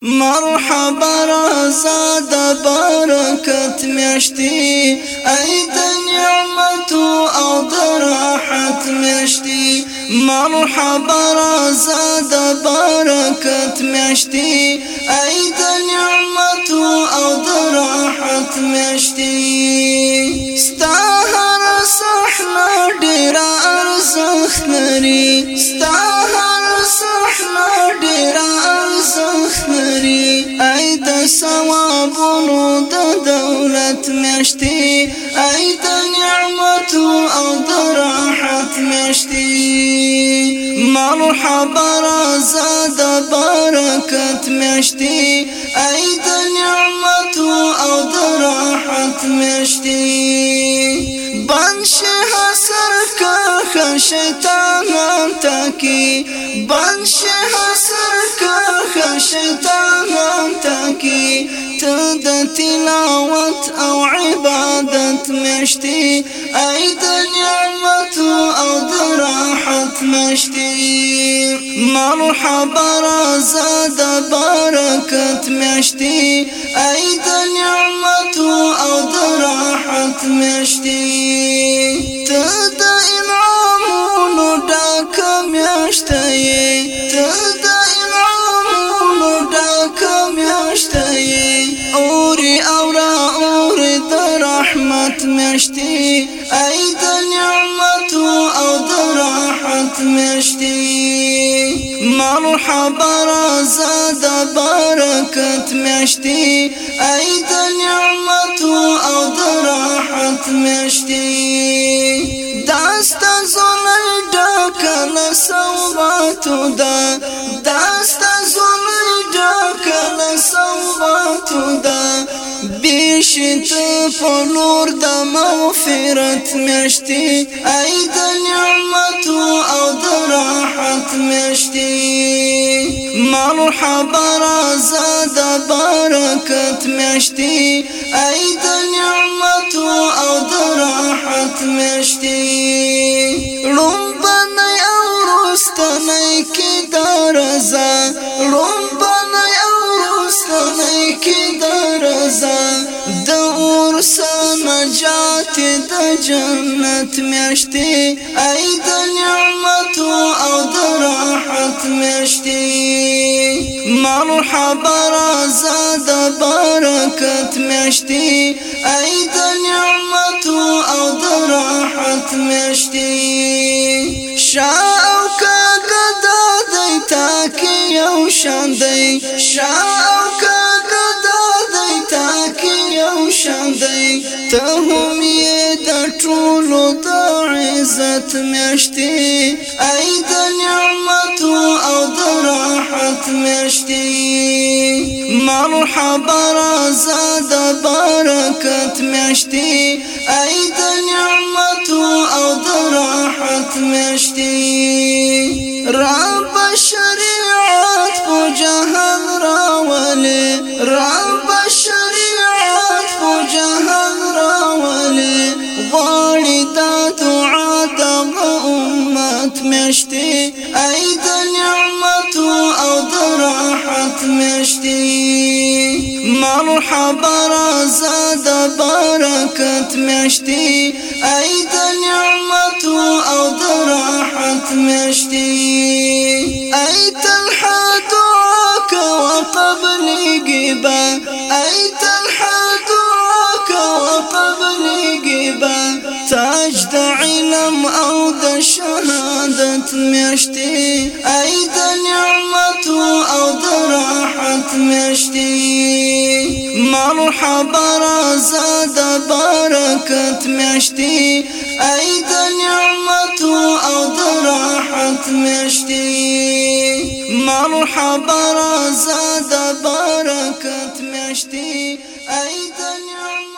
مرحبا رازا د برکت میاشتي ای د نعمت او د راحت میاشتي مرحبا رازا د برکت میاشتي ای د نعمت او د راحت میاشتي ستا هر صحنه ډیر ارزښت لري ستا هر صحنه ډیر ارزښت لري ای د ثوابونو د دولت میاشتي ای د نعمت او د راحت میاشتي مرحبا رازا د برکت میاشتي ای د نعمت او د راحت میاشتي بنشه حسر که شیطان تاکی بنشه حسر که شیطان تاکی تد تلاوت او عبادت میاشتي ای د نعمت او د راحت میاشتي مرحبا رازا د برکت میاشتي ای د نعمت او د راحت میاشتي تد انعامونو ډک میاشتي تد انعامونو ډک میاشتي اوري او را اوري د رحمت میاشتي ای د نعمت او د راحت میاشتي مرحبا رازا د برکت میاشتي ای د نعمت او د راحت میاشتي داستا زولای ډکه له سوغاتو ده داستا زولای ډکه له سوغاتو ده بیشت په نور د مغفرت میاشتي ای د نعمت او د راحت میاشتي مرحبا رازا د برکت میاشتي ای د نعمت او د راحت میاشتي لومبنی او رستنی کی درزا لومبنی او رستنی کی درزا د ورسا نجات د جنت میاشتي ای د نعمت او د راحت میاشتي مرحبا رازا د برکت میاشتي ای د نعمت او د راحت میاشتي شاو کاګه د دیتا کې یو شان دی شاو کاګه د دیتا کې یو شان دی ته هم یې د ټولو د عزت میاشتي ای د نعمت او د راحت میاشتي مرحبا رازا د برکت میاشتي ای د نعمت او د راحت میاشتي رب شریعت په جهان راولي رب شریعت په جهان راولي غواړي دا دعا د امت میاشتي ای د نعمت او د راحت میاشتي مرحبا رازا د برکت میاشتي ای د نعمت او د راحت میاشتي ای تنها دعا کوه قبلېږي به ای تنها دعا کوه قبلېږي به تاج د علم او د شهادت میاشتي ای د نعمت او د راحت میاشتي مرحبا رازا د برکت میاشتي ای د نعمت او د راحت میاشتي مرحبا رازا د برکت میاشتي ای د نعمت